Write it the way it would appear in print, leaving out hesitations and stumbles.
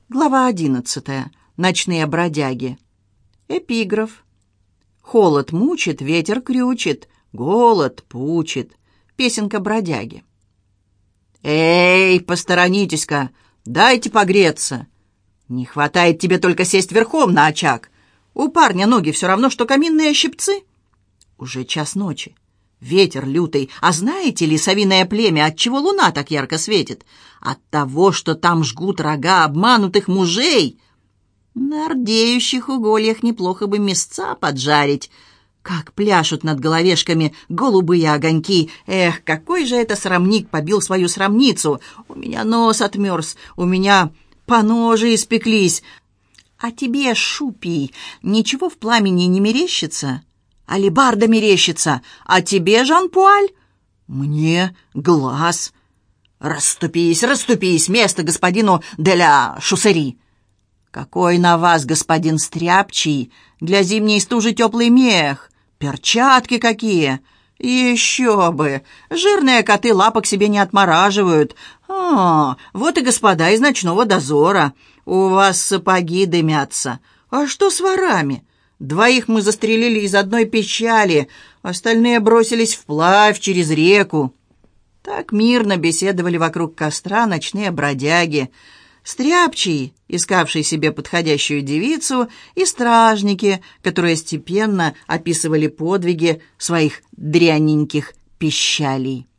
Глава 11. Ночные бродяги. Эпиграф. Холод мучит, ветер крючит, голод пучит. Песенка бродяги. «Эй, посторонитесь-ка, дайте погреться. Не хватает тебе только сесть верхом на очаг. У парня ноги все равно, что каминные щипцы». Уже час ночи. Ветер лютый. А знаете ли, совиное племя, отчего луна так ярко светит? От того, что там жгут рога обманутых мужей. На рдеющих угольях неплохо бы мясца поджарить. Как пляшут над головешками голубые огоньки. Эх, какой же это срамник побил свою срамницу. У меня нос отмерз, у меня поножи испеклись. А тебе, Шупий, ничего в пламени не мерещится? Алебарда мерещится, а тебе, Жан-Пуаль? Мне глаз. Расступись, расступись, место господину де ля Шуссери. Какой на вас, господин Стряпчий, для зимней стужи теплый мех, перчатки какие. Еще бы, жирные коты лапок себе не отмораживают. Вот и господа из ночного дозора. У вас сапоги дымятся. А что с ворами? 2 мы застрелили из одной печали, остальные бросились вплавь через реку. Так мирно беседовали вокруг костра ночные бродяги. Стряпчий, искавший себе подходящую девицу, и стражники, которые степенно описывали подвиги своих дрянненьких пищалей.